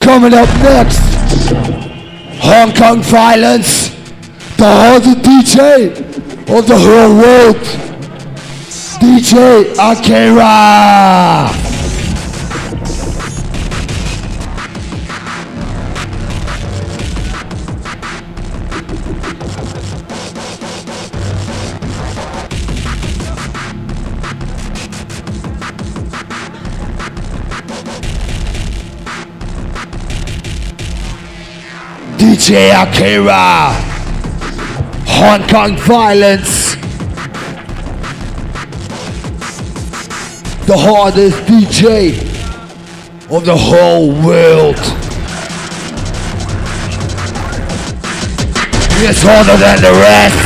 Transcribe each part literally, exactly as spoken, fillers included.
Coming up next, Hong Kong Violence, the hardest D J of the whole world, D J Akira. D J Akira, Hong Kong Violence, the hardest D J of the whole world. It's harder than the rest.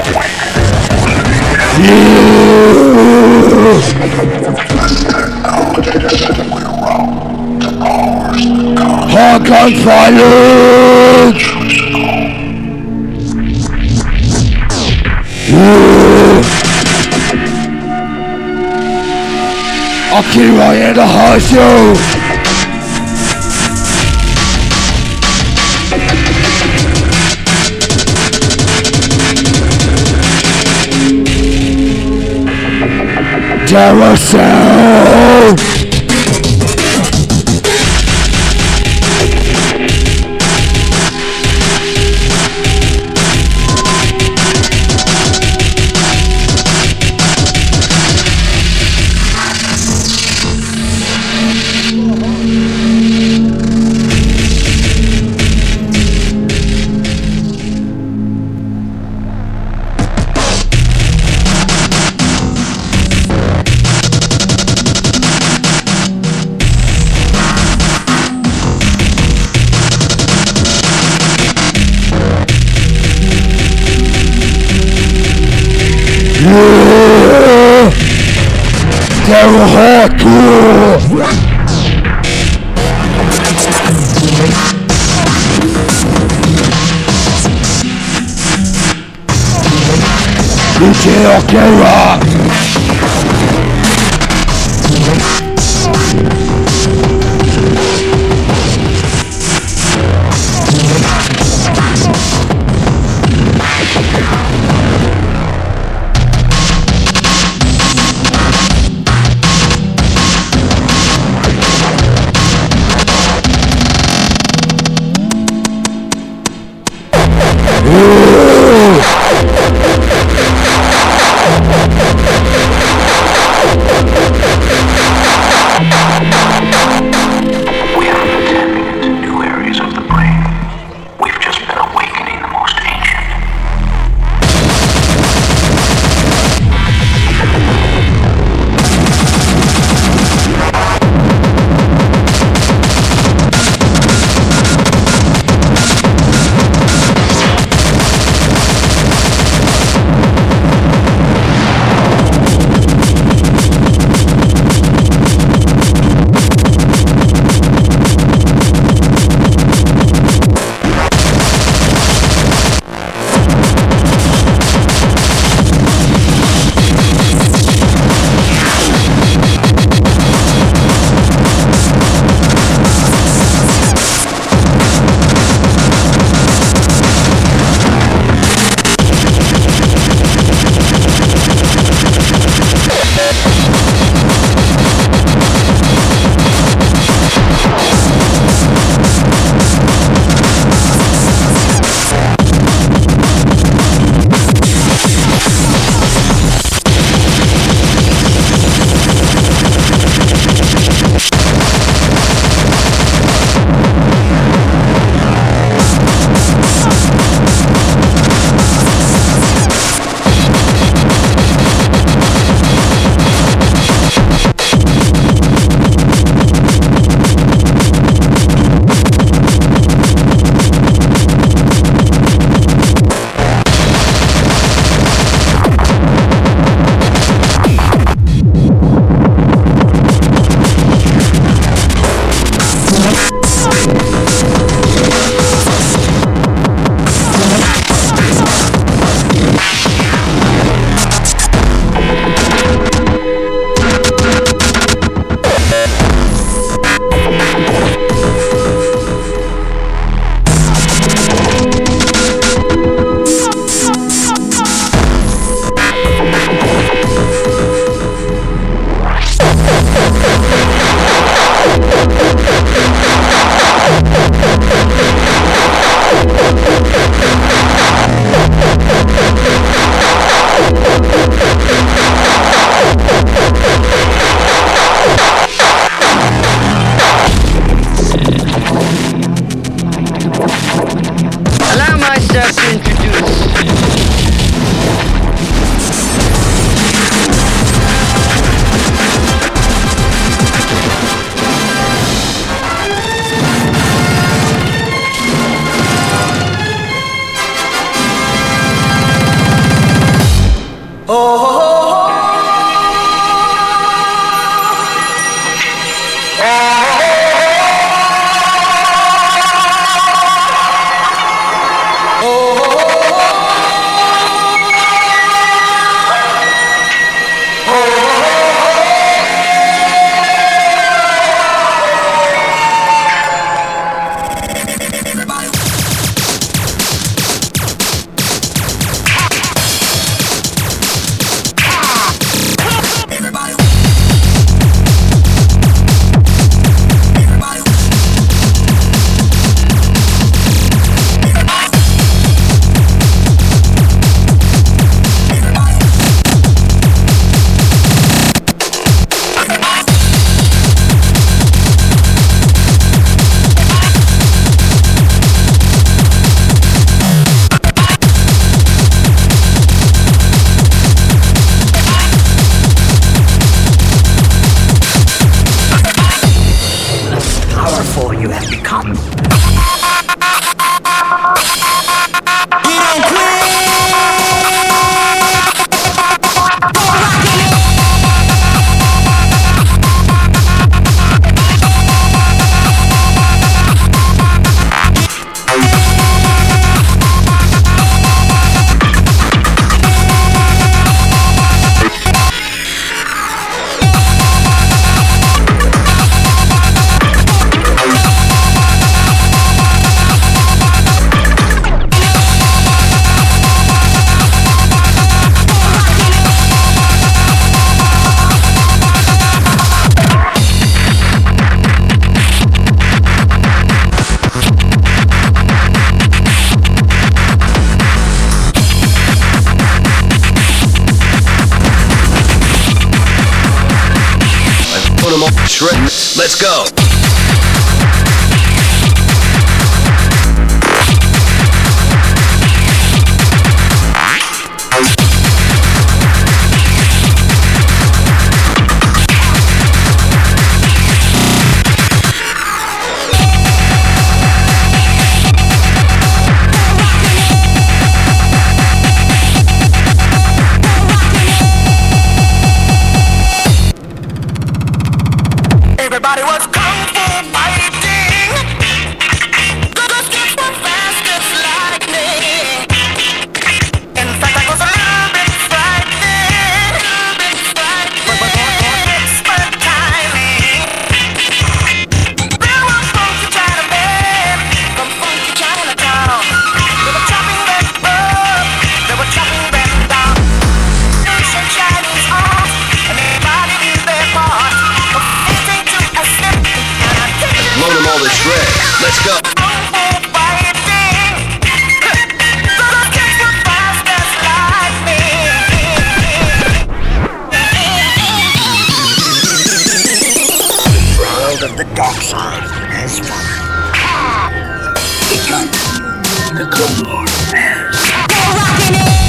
Hong Kong Violence. Akira in the house, yo. Terror sound. Terror hardcore. D J Akira. Allow myself to introduce. Let's go. Everybody was kung fu fighting. Those kids were fast as lightning. In fact, I was a little bit frightened, little bit frightened. But but but expert timing. There was funky Chinaman from funky Chinatown. They were chopping that up, they were chopping that down. Ancient Chinese art, and everybody knew their part. Load them all to shreds. Let's go. The world of the dark side has won. Begun. The Clone Lord has. Go rockin' it!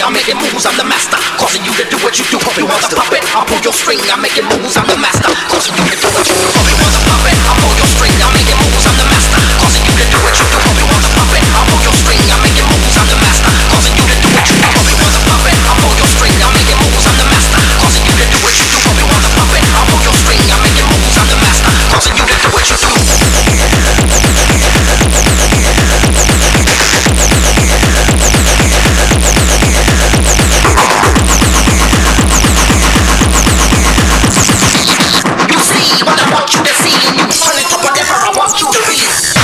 I'm making moves, I'm the master. Causing you to do what you do. You want the puppet, I'll pull your string. I'm making moves, I'm the master. Causing you to do what you do. You want the puppet, I'll pull your string. I'm making moves, I'm the master. Causing you to do what you do. You want the puppet, I'll pull your string. I'm making moves, I'm the master. Causing you to do what you do. You want the puppet, I'll pull your string. I'm making moves, I'm the master. Causing you to do what you do. You want the puppet, I'll pull your string. I'm making moves, I'm the master. Causing you to do what you do. What I want you to see, and you turn it to whatever I want you to be.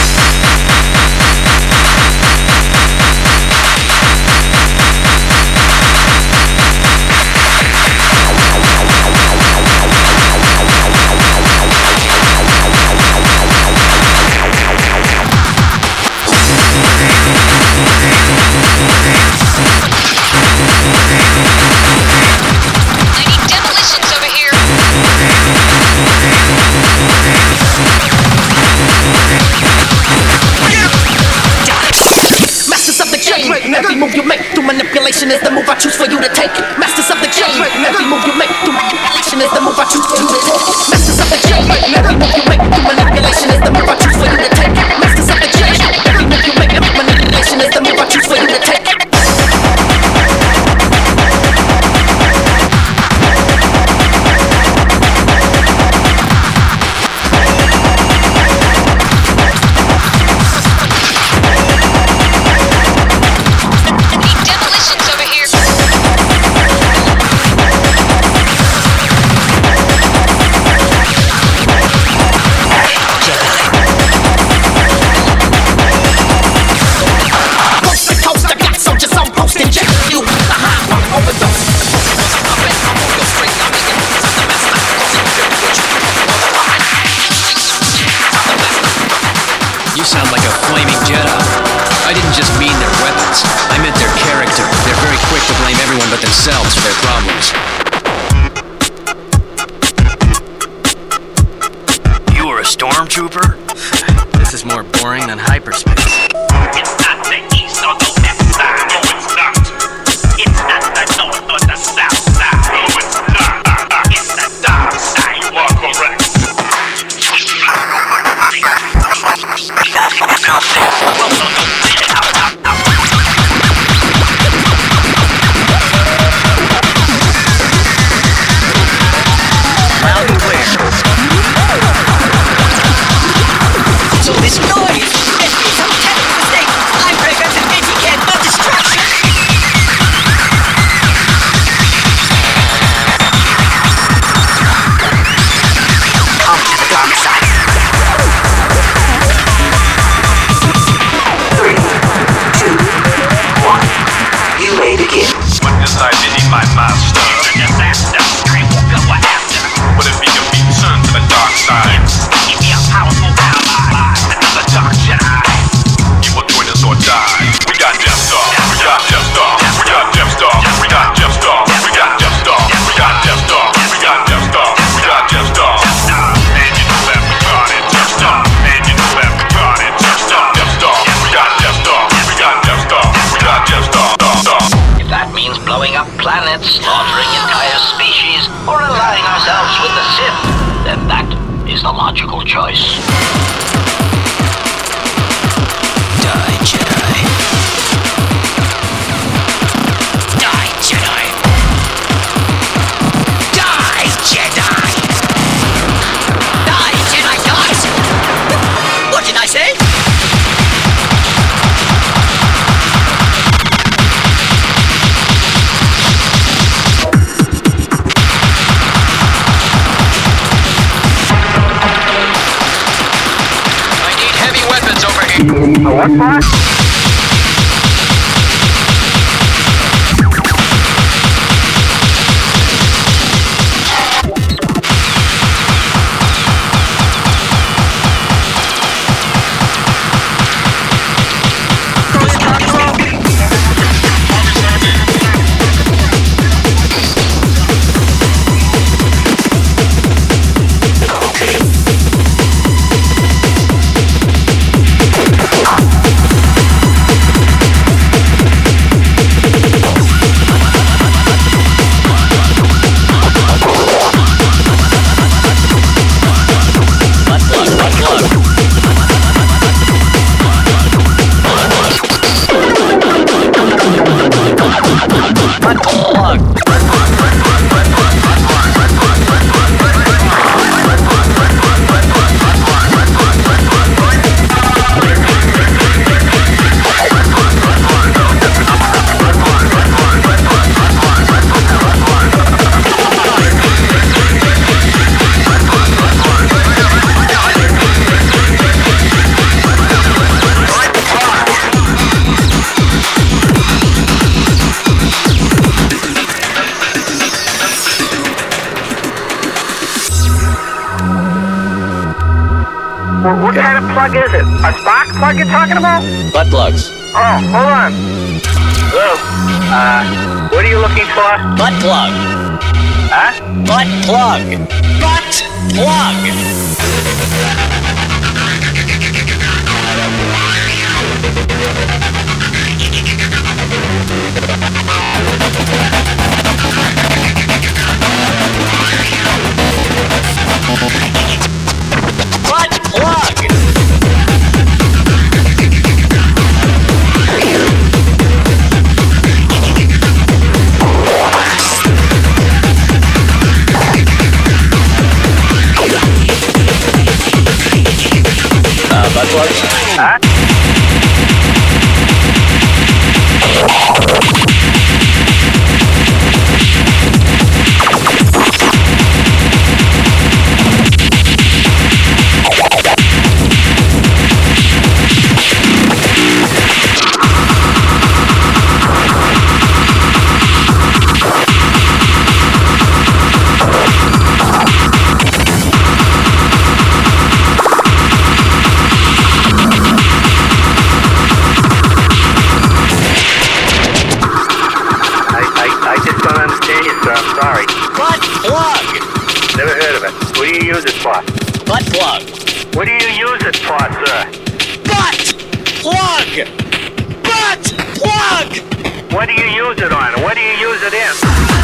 Every move you make through manipulation is the move I choose for you to take. Masters of the game. Every move you make through manipulation is the move I choose for you to take. Masters of the game. Every move you make through manipulation is the move I choose for you to take. Masters of the game. Every move you make through manipulation is the move I choose for you to take. You sound like a flaming Jedi. I didn't just mean their weapons. I meant their character. They're very quick to blame everyone but themselves for their problems. You were a stormtrooper? This is more boring than hyperspace. It's not the east or the west side. No, it's not. It's not the north or the south side. No, it's not. It's the dark side. You are correct. Loud and clear. So this noise must be some technical mistake. I'm preventing anti-can but destruction. Come to the dark side. Three, two, one. You may begin. When this identity my master. The disaster. I will go after. Would it be a return to the dark side? Give me a powerful ally. Another dark Jedi. You will join us or die. We got Death Star. We got Death Star. We got Death Star. We got Death Star. We got Death Star. We got Death Star. We got Death Star. We got Death Star. And you know that we got it. Death Star. And you know that we got it. Death Star. Death Star. We got Death Star. We got Death Star. We got Death Star. If that means blowing up planets, slaughtering entire species, or aligning ourselves with the Sith, then that is the logical choice. Die, Jedi. Die, Jedi! Die, Jedi! Die, Jedi, dies! What did I say? I need heavy weapons over here. What, what kind of plug is it? A spark plug you're talking about? Butt plugs. Oh, hold on. Hello? Uh, what are you looking for? Butt plug. Huh? Butt plug. Butt plug. Butt plug. Uh, butt plugs? Huh? Sorry. Butt plug. Never heard of it. What do you use it for? Butt plug. What do you use it for, sir? Butt plug. Butt plug. What do you use it on? What do you use it in?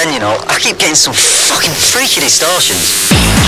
again, you know. I keep getting some fucking freaky distortions.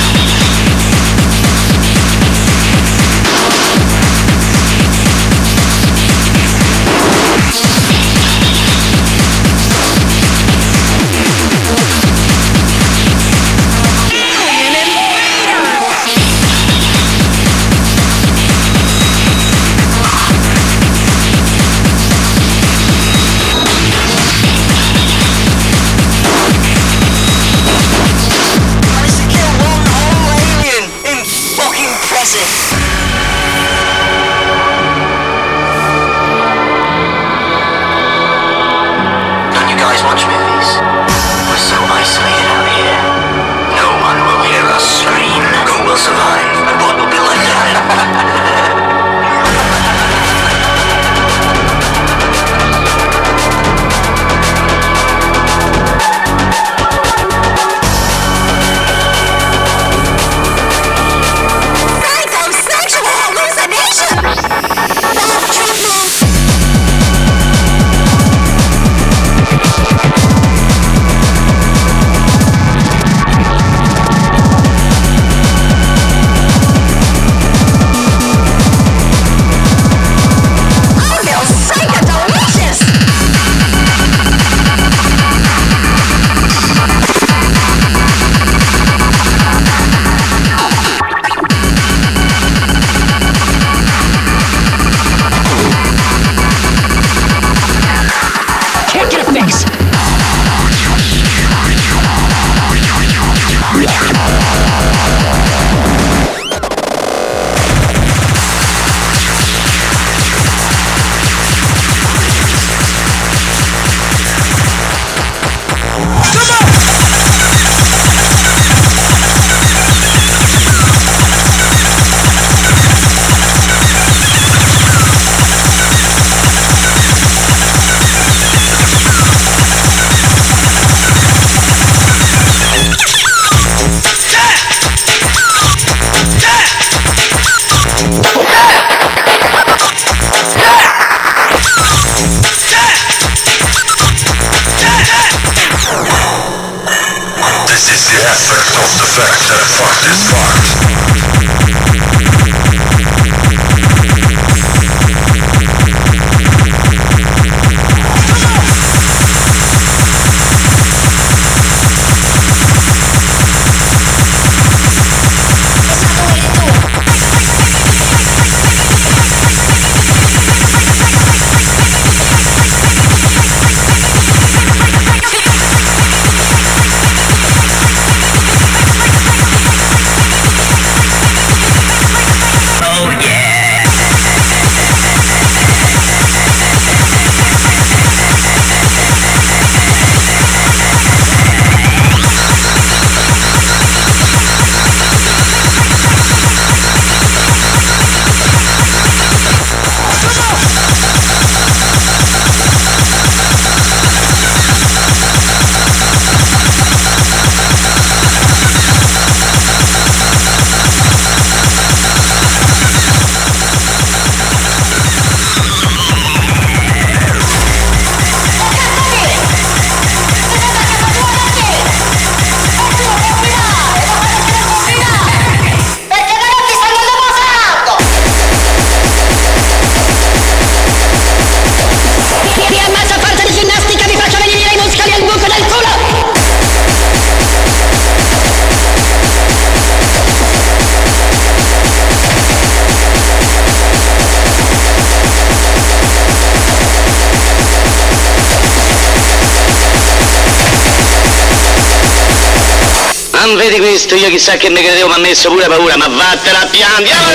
Non vedi questo? Io chissà che mi credevo, mi ha messo pure paura, ma vattene a piano, andiamo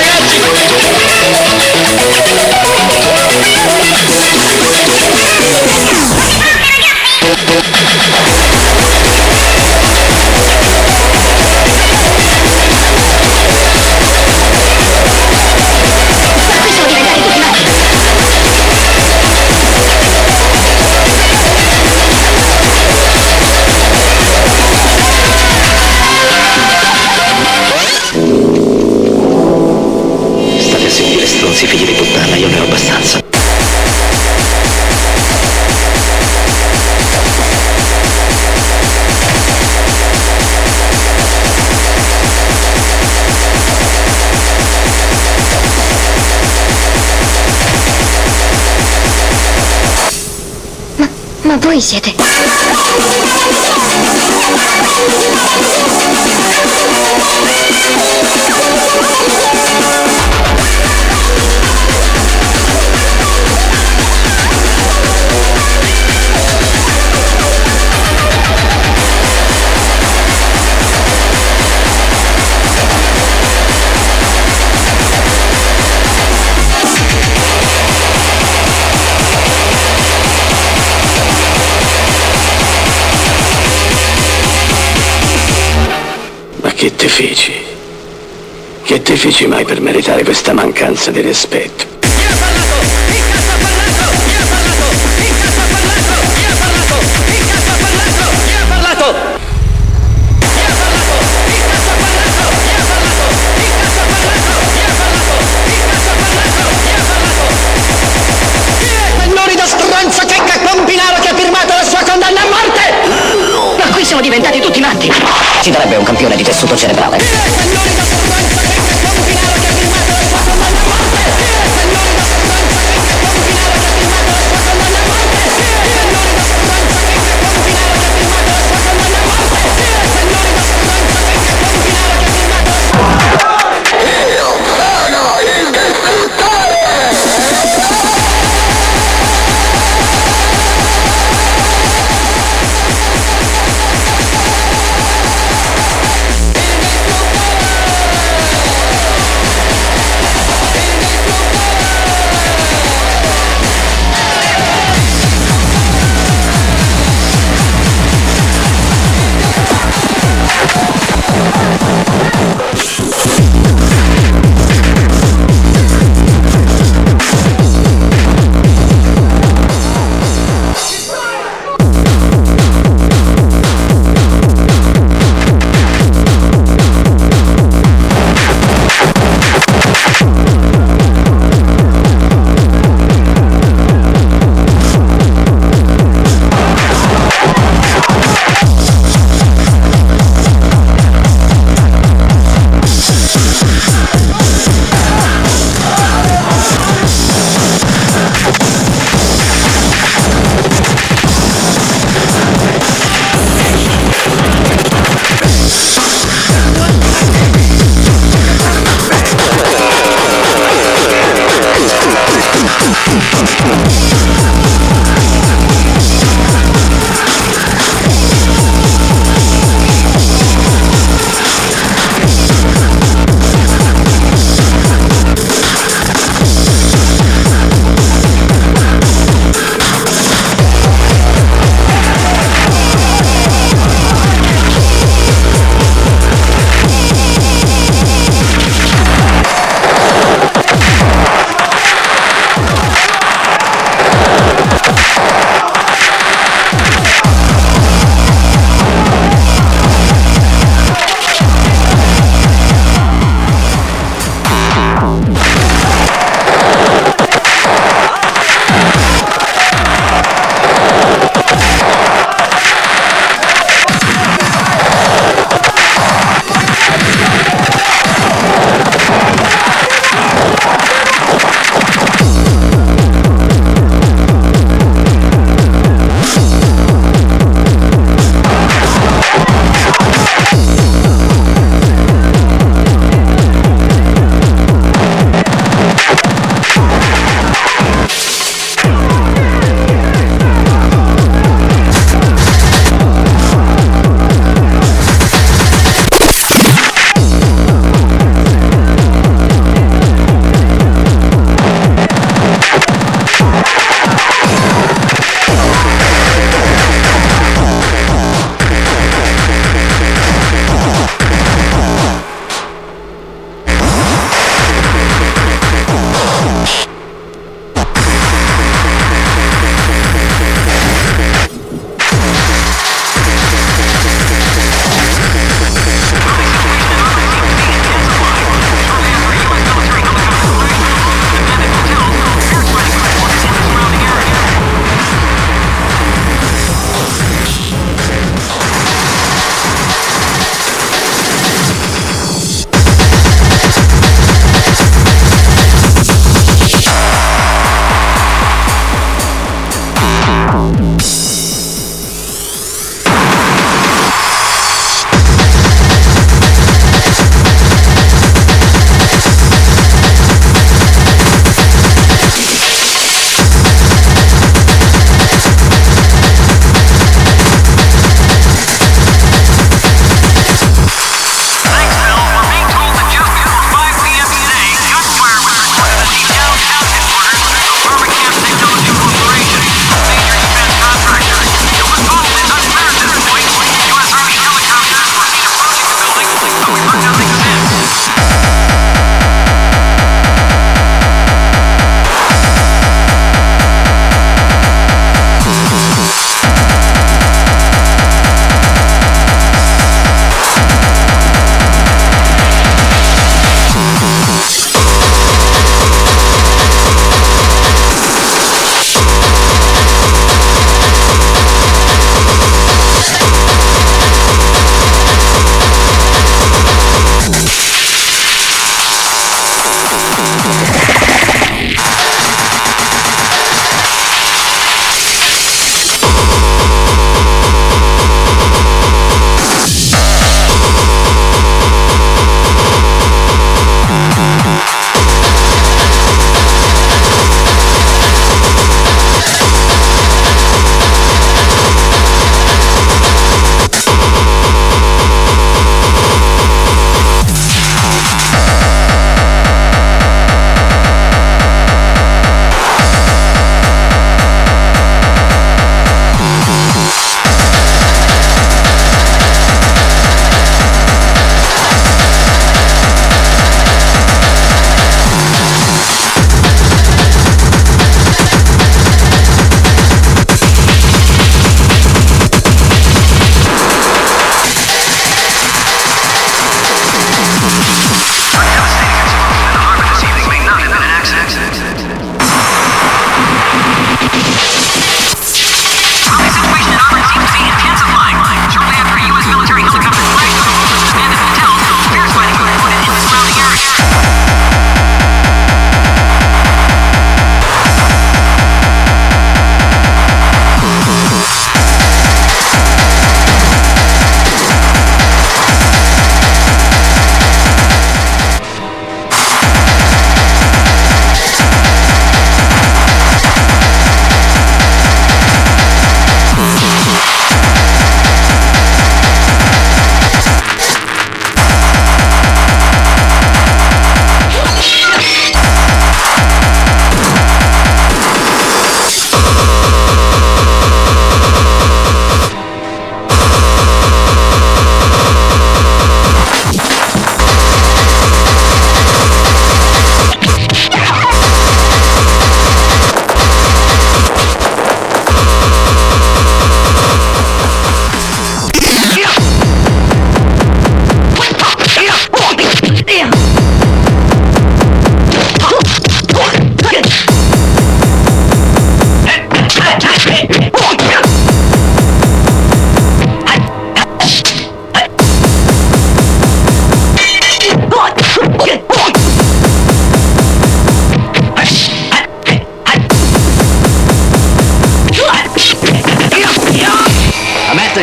stronzi figli di puttana, io ne ho abbastanza. Ma voi siete... Che te feci? Che te feci mai per meritare questa mancanza di rispetto? L'orido stronzo che Campinaro che ha firmato la sua condanna a morte! Ma qui siamo diventati tutti matti! Ci darebbe un campione di tessuto cerebrale.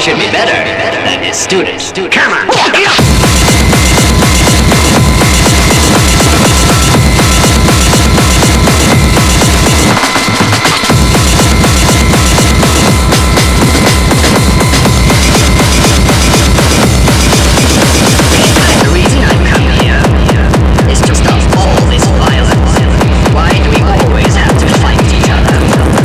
should be better than his students. Come on! The reason I've come here is to stop all this violence. Why do we always have to fight each other?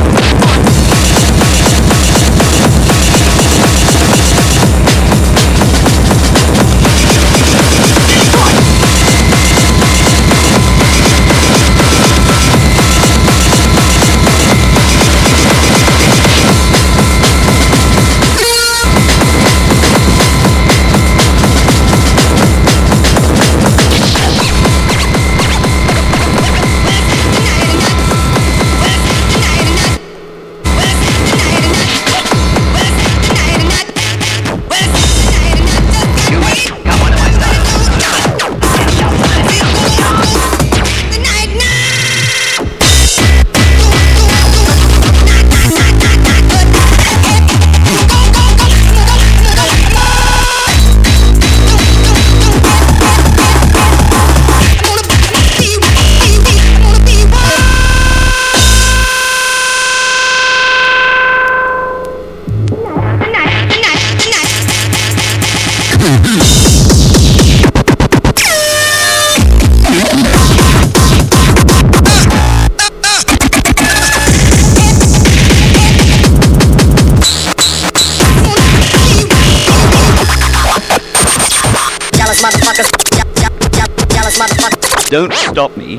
Don't stop me.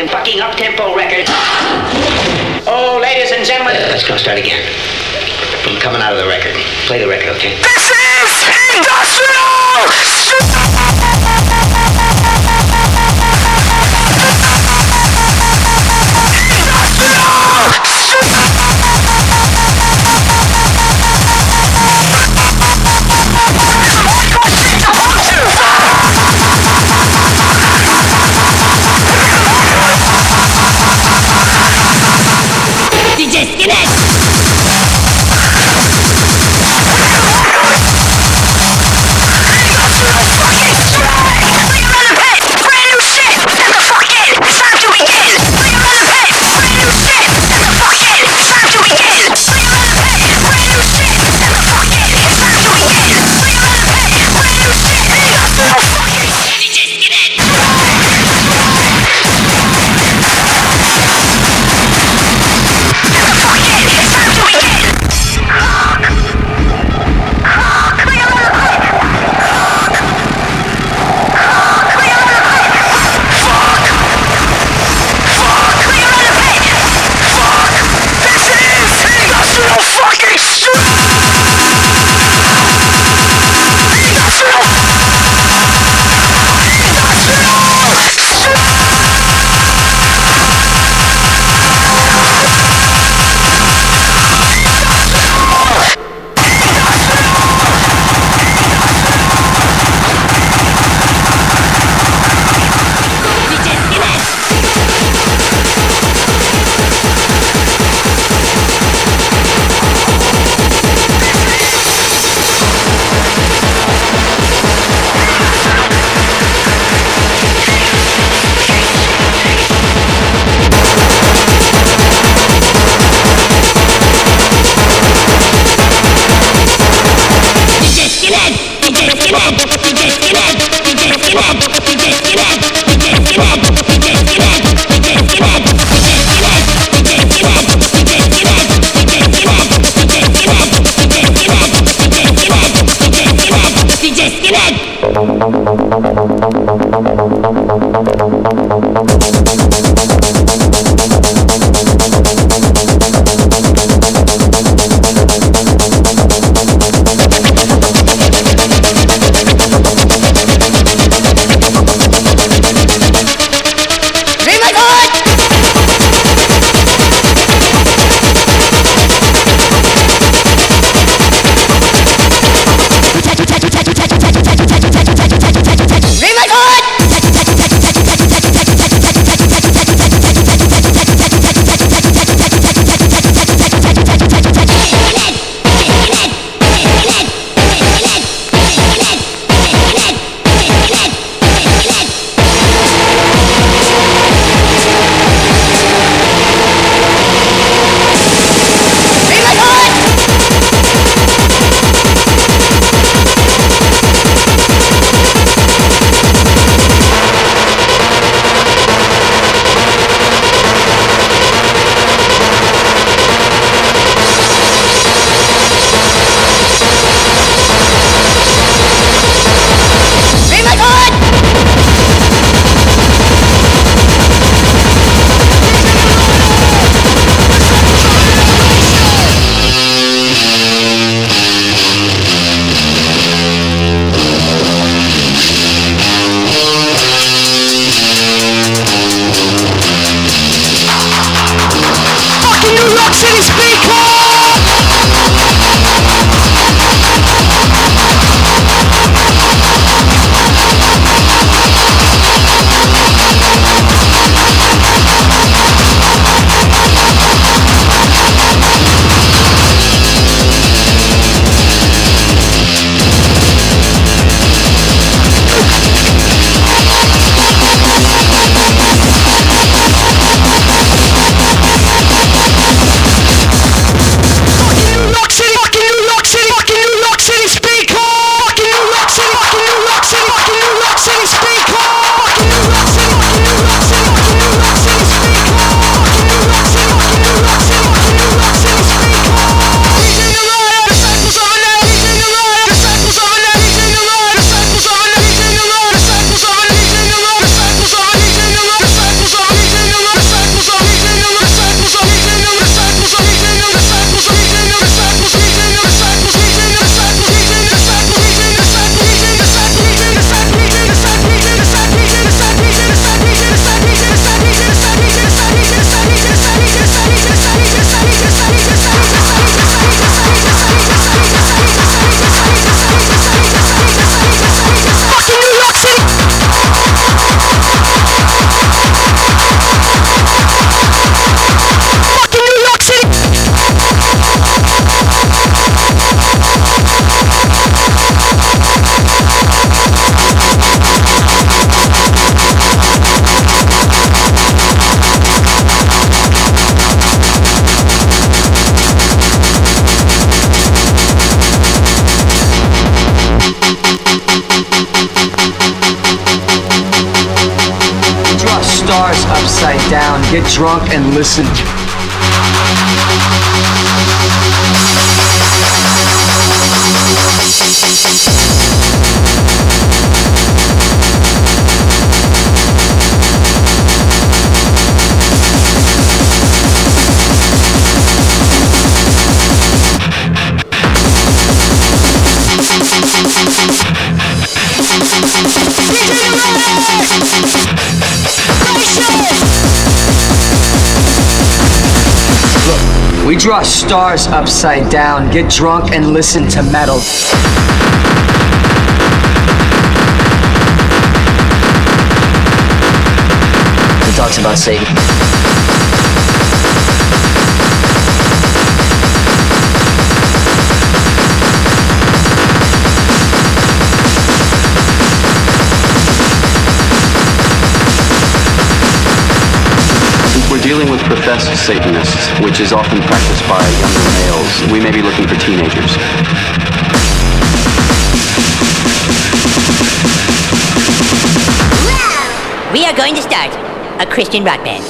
goddamn fucking up-tempo record. Oh, ladies and gentlemen. Uh, let's go start again. From coming out of the record. Play the record, okay? This is industrial! D J Skinhead! stars upside down, get drunk and listen. Look, we draw stars upside down, get drunk and listen to metal. He talks about Satan. We're dealing with professed Satanists, which is often practiced by younger males. We may be looking for teenagers. We are going to start a Christian rock band.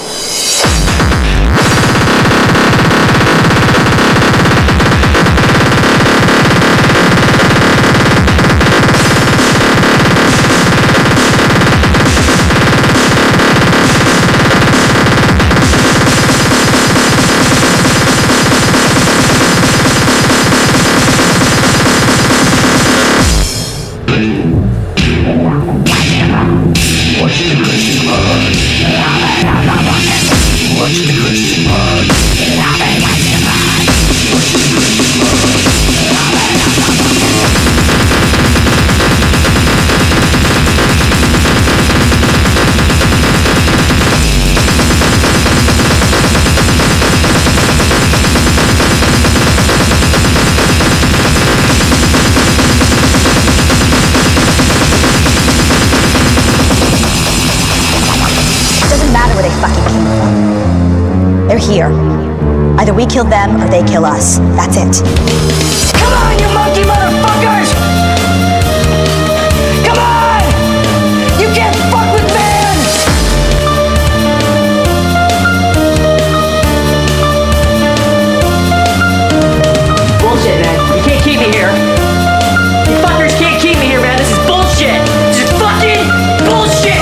Here. Either we kill them or they kill us. That's it. Come on, you monkey motherfuckers! Come on! You can't fuck with man! Bullshit, man. You can't keep me here. You fuckers can't keep me here, man. This is bullshit. This is fucking bullshit!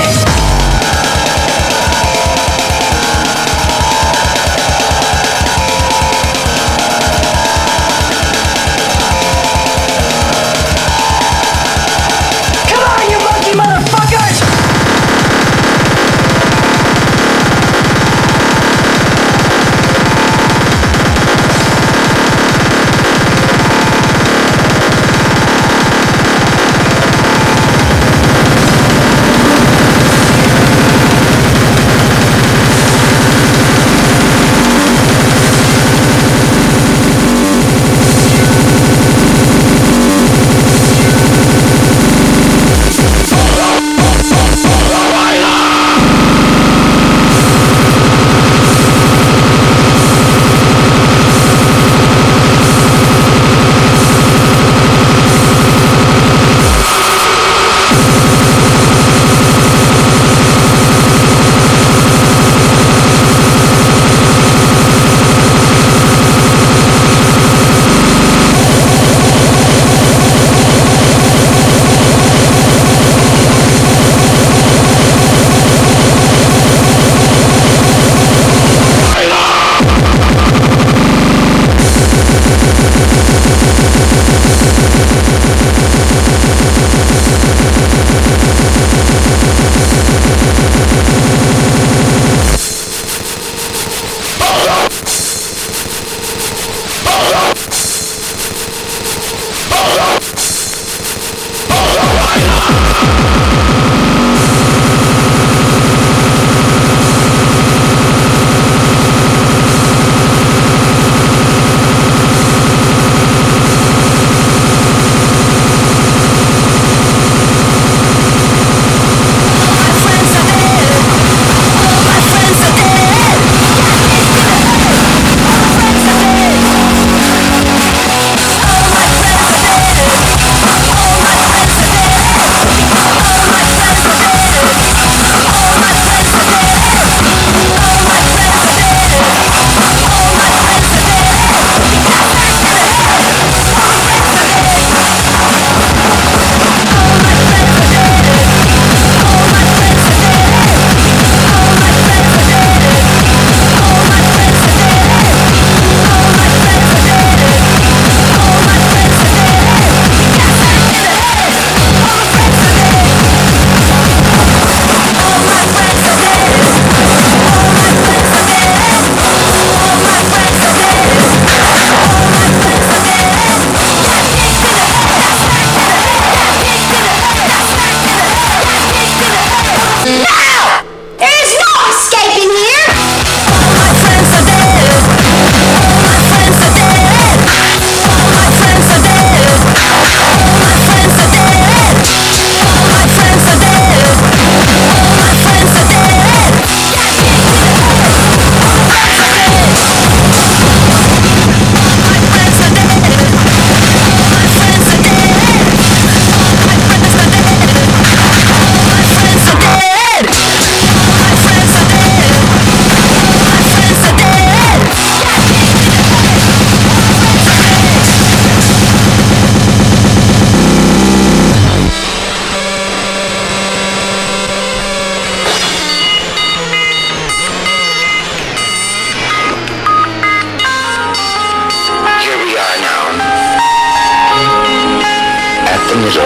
so.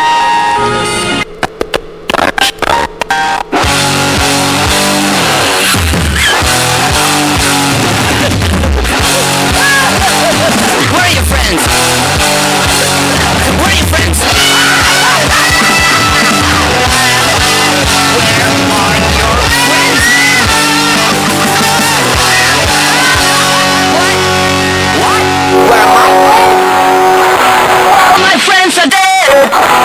Where are your friends? Where are your friends? My friends are dead!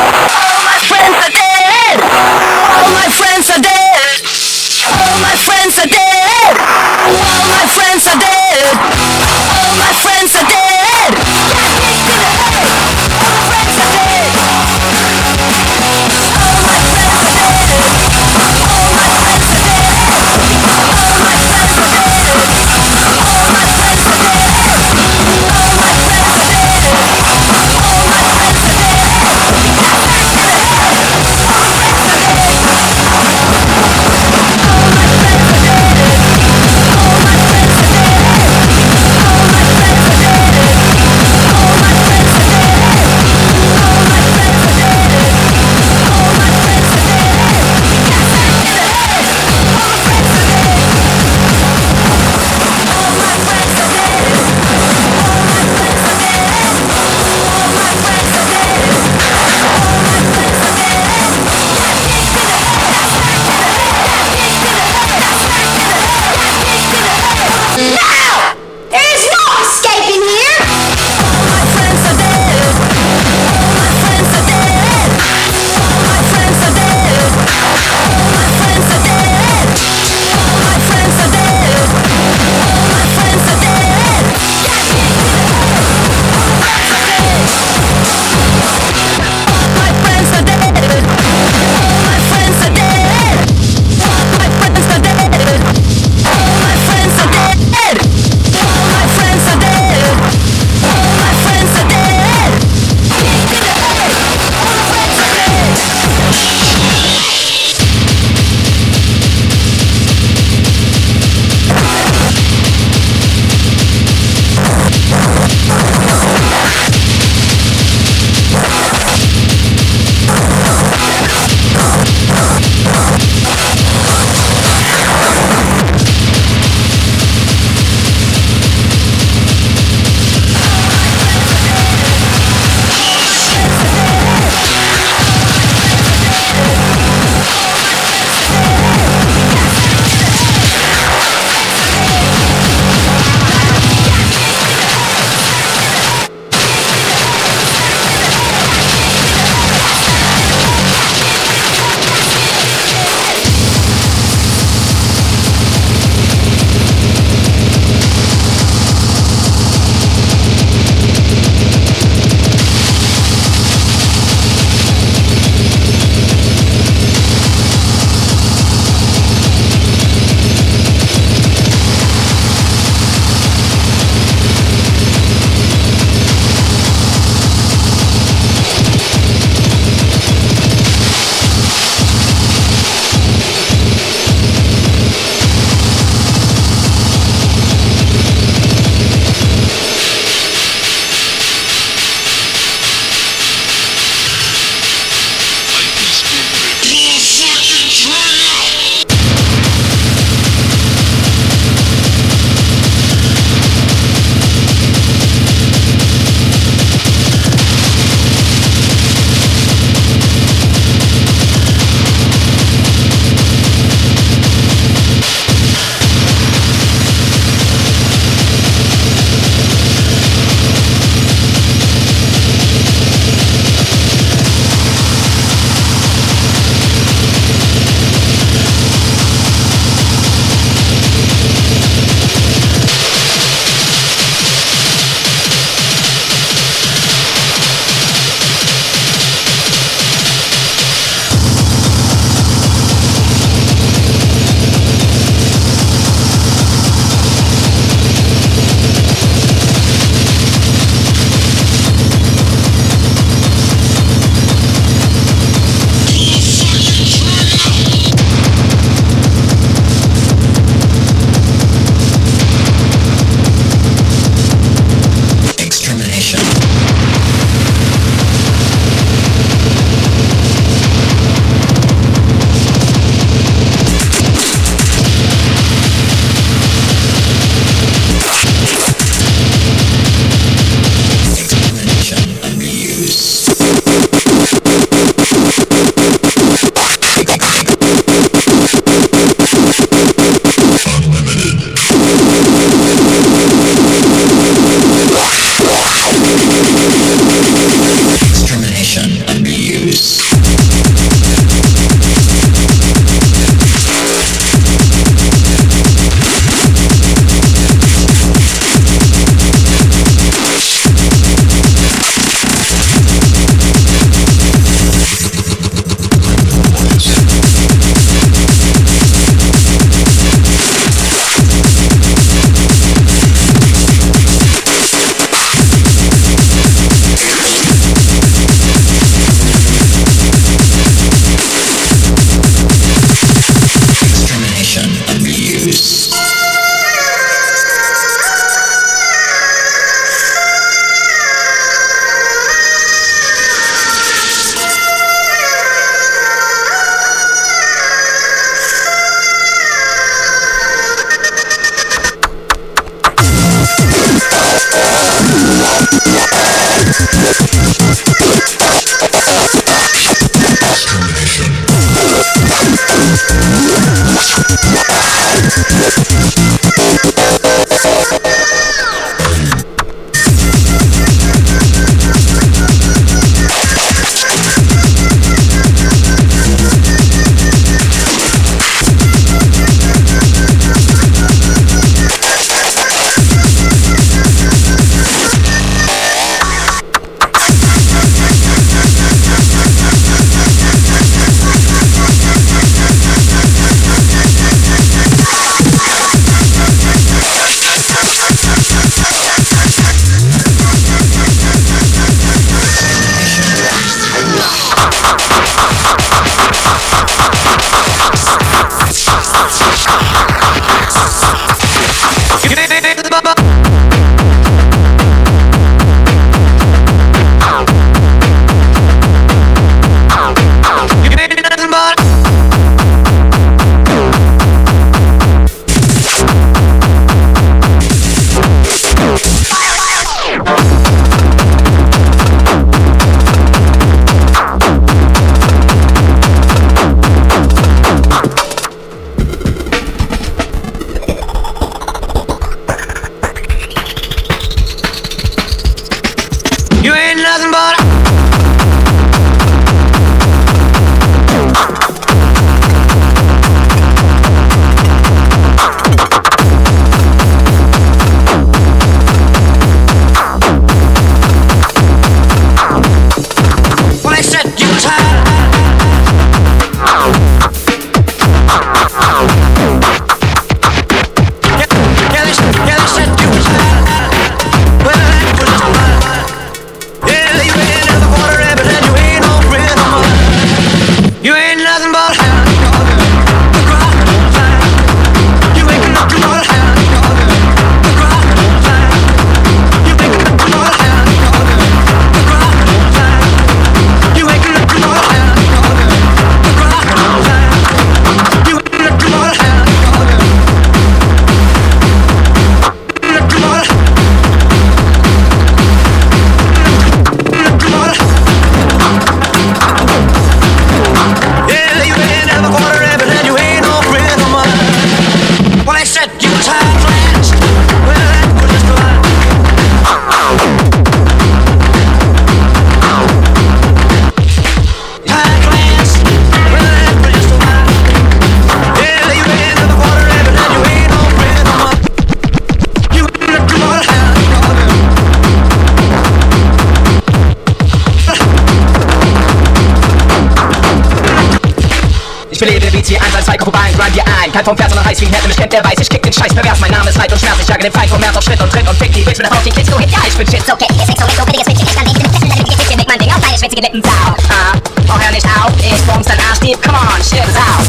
Kein vom Pferd, sondern heiß wie ein Herd, mich kennt, der weiß, ich kick den Scheiß pervers. Mein Name ist Leid und Schmerz, ich jage den Feind vom März auf Schritt und Tritt und fick die Bitch mit der Faust, die Kids, du Hit, ja, ich bin Shit, okay. Ihr seht so mit so billiges Bitch, ich kann den Sinn, das ist ein mein Ding auf deine schwitzige Lippen, Sau. Ah, oh, hör nicht auf, ich bums dein Arsch tief, come on, shit is out.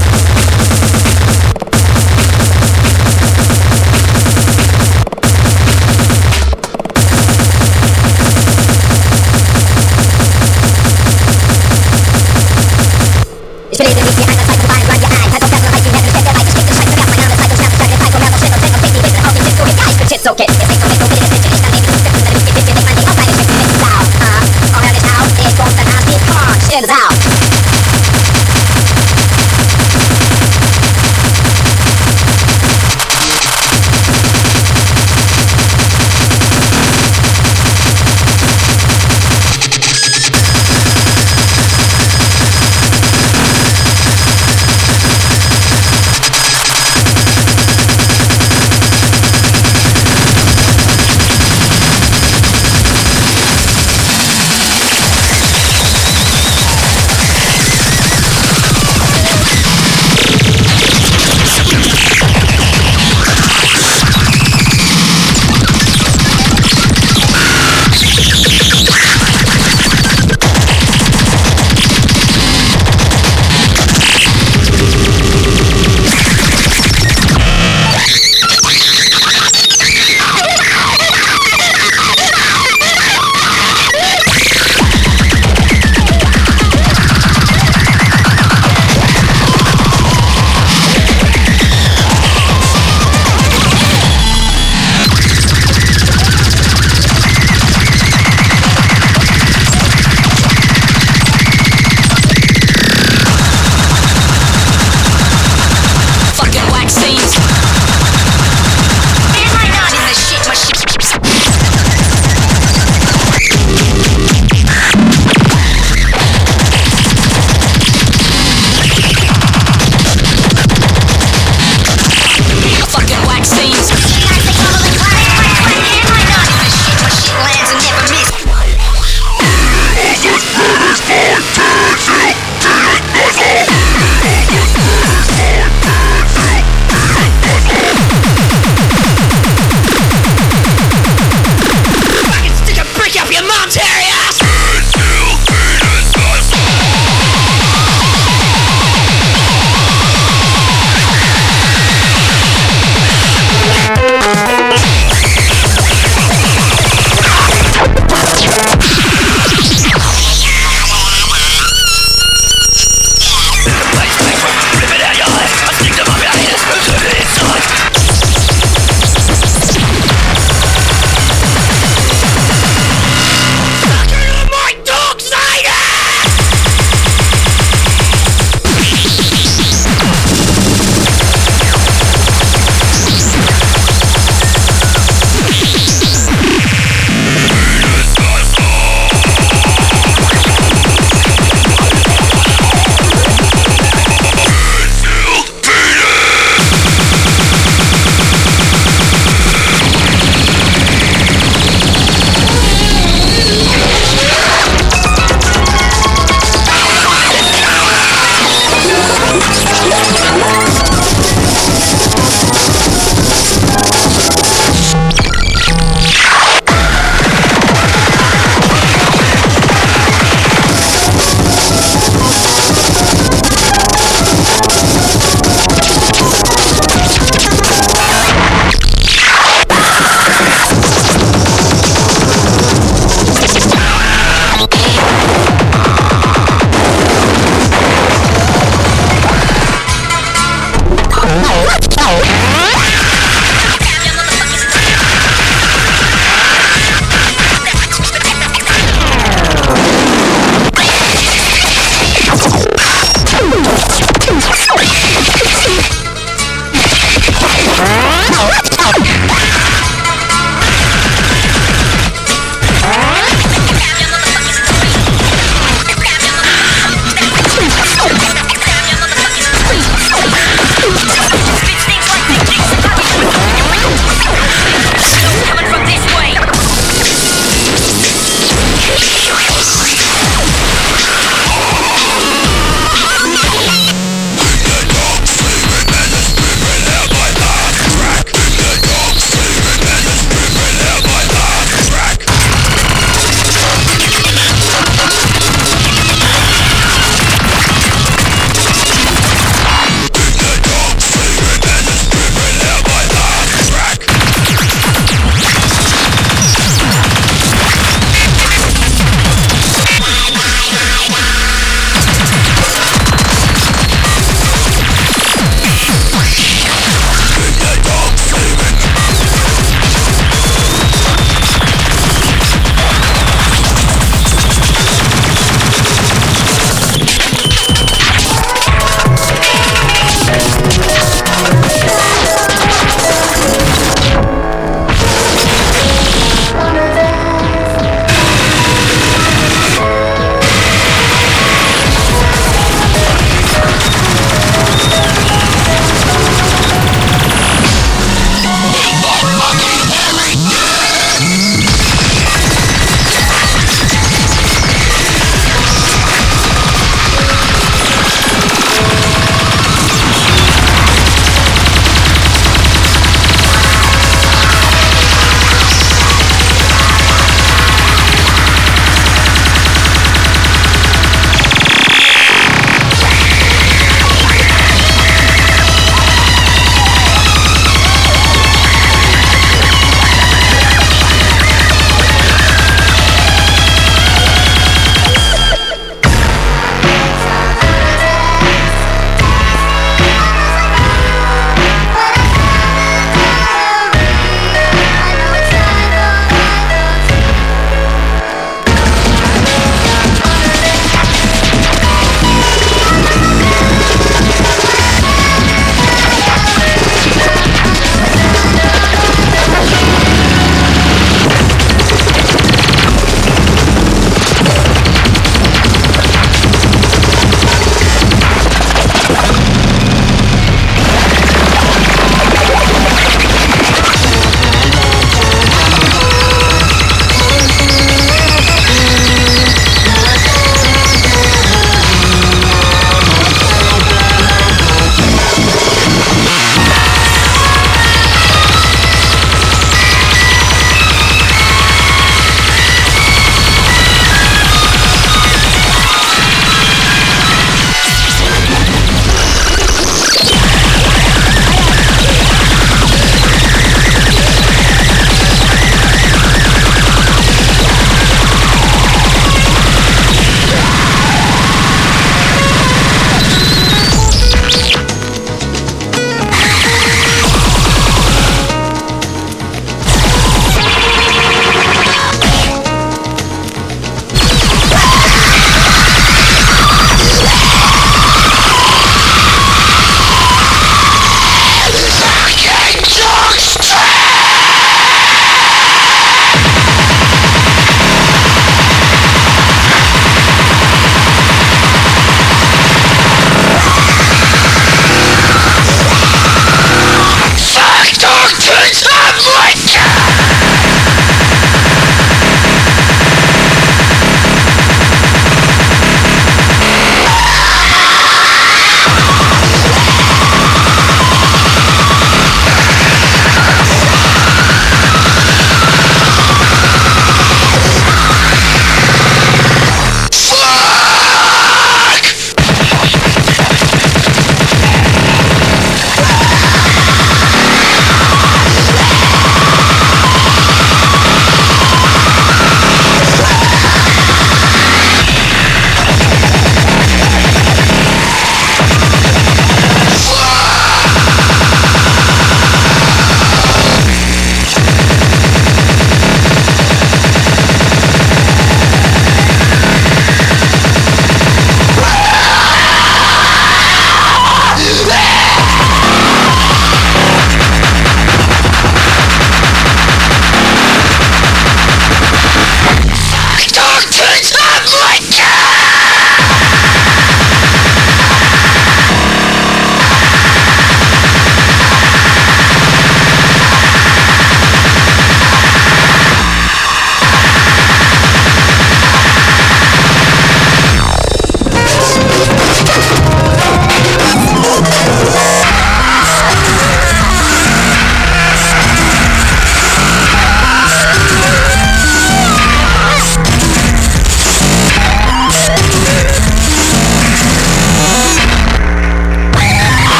Ich will leben, wie sie einmal Zeit vorbei, run dir ein. Kein vom Pferd, sondern heiß wie ein Herd, mich kennt, der weiß, ich kick den Scheiß pervers. Mein Name ist Leid und Schmerz, ich jage den Feind vom März auf Schritt und Tritt und fick die Bitch mit der Faust, die Kids, du Hit, ja, ich bin Shit, okay. Ihr seht so mit so billiges Bitch, ich kann den Sinn, das ist ein mein Ding auf deine schwitzige Lippen, Sau. Ah, oh, hör nicht auf, ich bums dein Arsch tief, come on, shit is out.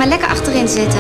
maar lekker achterin zitten.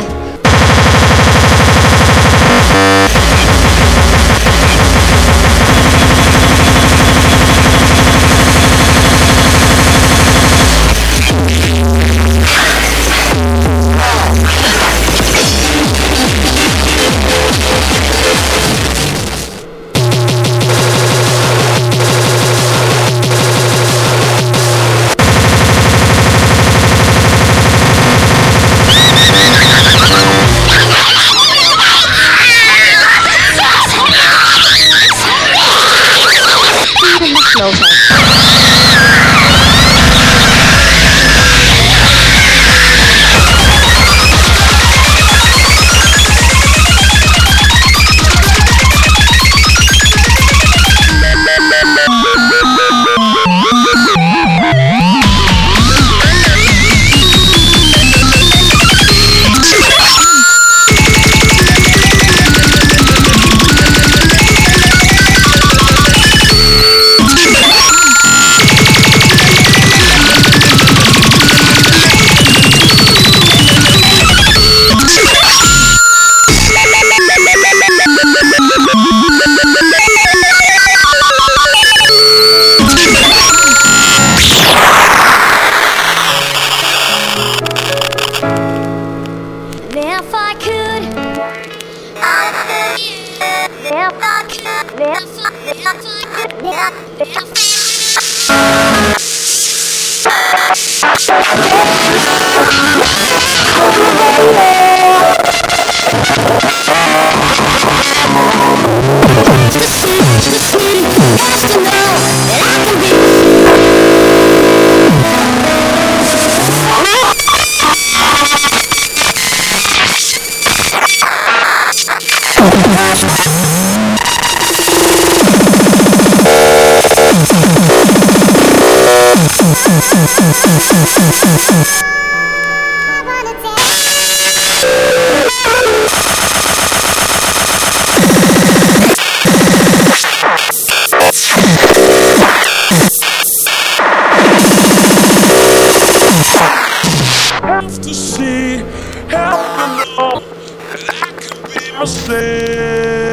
Have to see, have to know, I could be myself.